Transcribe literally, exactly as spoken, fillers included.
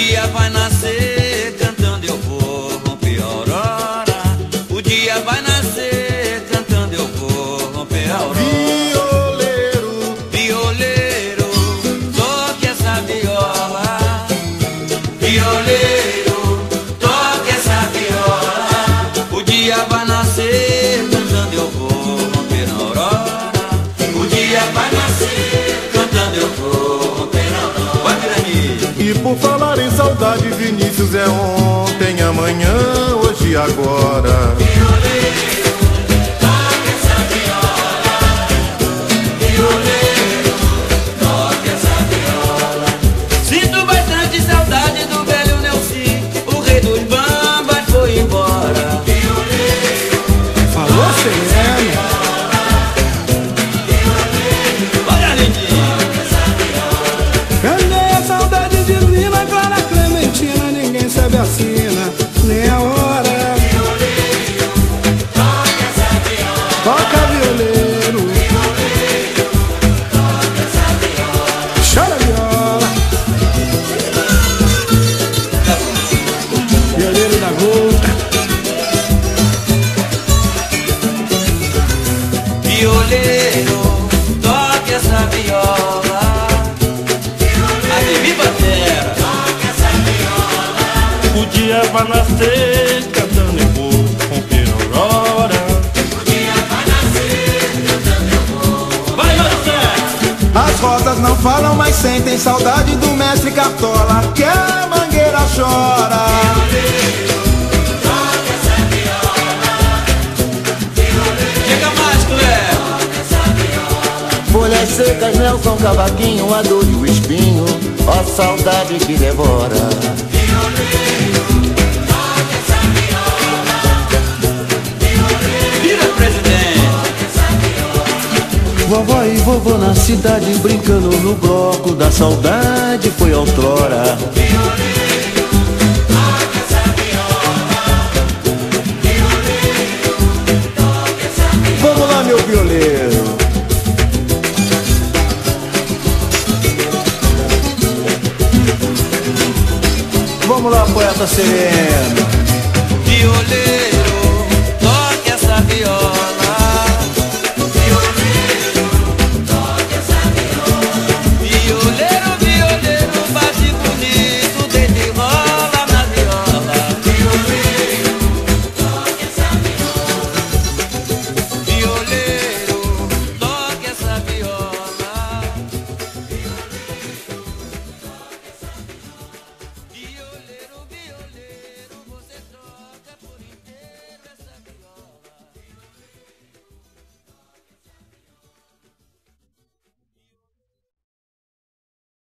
dia vai nascer, cantando eu vou romper a aurora. O dia vai nascer, cantando eu vou romper a aurora. Violeiro, violeiro, toque essa viola. Violeiro, toque essa viola. O dia vai nascer, cantando eu vou romper a aurora. O dia vai nascer, cantando eu vou romper a aurora. Vai, Pirani. e por falar em saudade, Vinícius, é ontem, amanhã, hoje e agora. Violeiro, toque essa viola. Violeiro, toque essa viola. Sinto bastante saudade do velho Nelson. O rei dos bambas foi embora. Violeiro, Falou, Sereno. olha, lindinho. Cadê a saudade divina, Clara Clementina? Ninguém sabe a sina, nem a hora. Toca violeiro, chora viola. Violeiro da Gol. Violeiro, toque essa viola. Ademir Batera. Toque essa viola. O dia vai nascer, cantando eu vou romper a aurora. O dia vai nascer, cantando eu vou. Vai, Marcelo. As rosas não falam, mas sentem saudade do mestre Cartola, que a mangueira chora. Chega mais, Cléo. Folhas secas, Nelson Cavaquinho, a dor e o espinho, ó saudade que devora. Vira, presidente. Vovó e vovô na cidade brincando no bloco da saudade foi outrora. Vamos lá, meu violeiro. Vamos lá, poeta sereno. Violeiro, toque essa viola.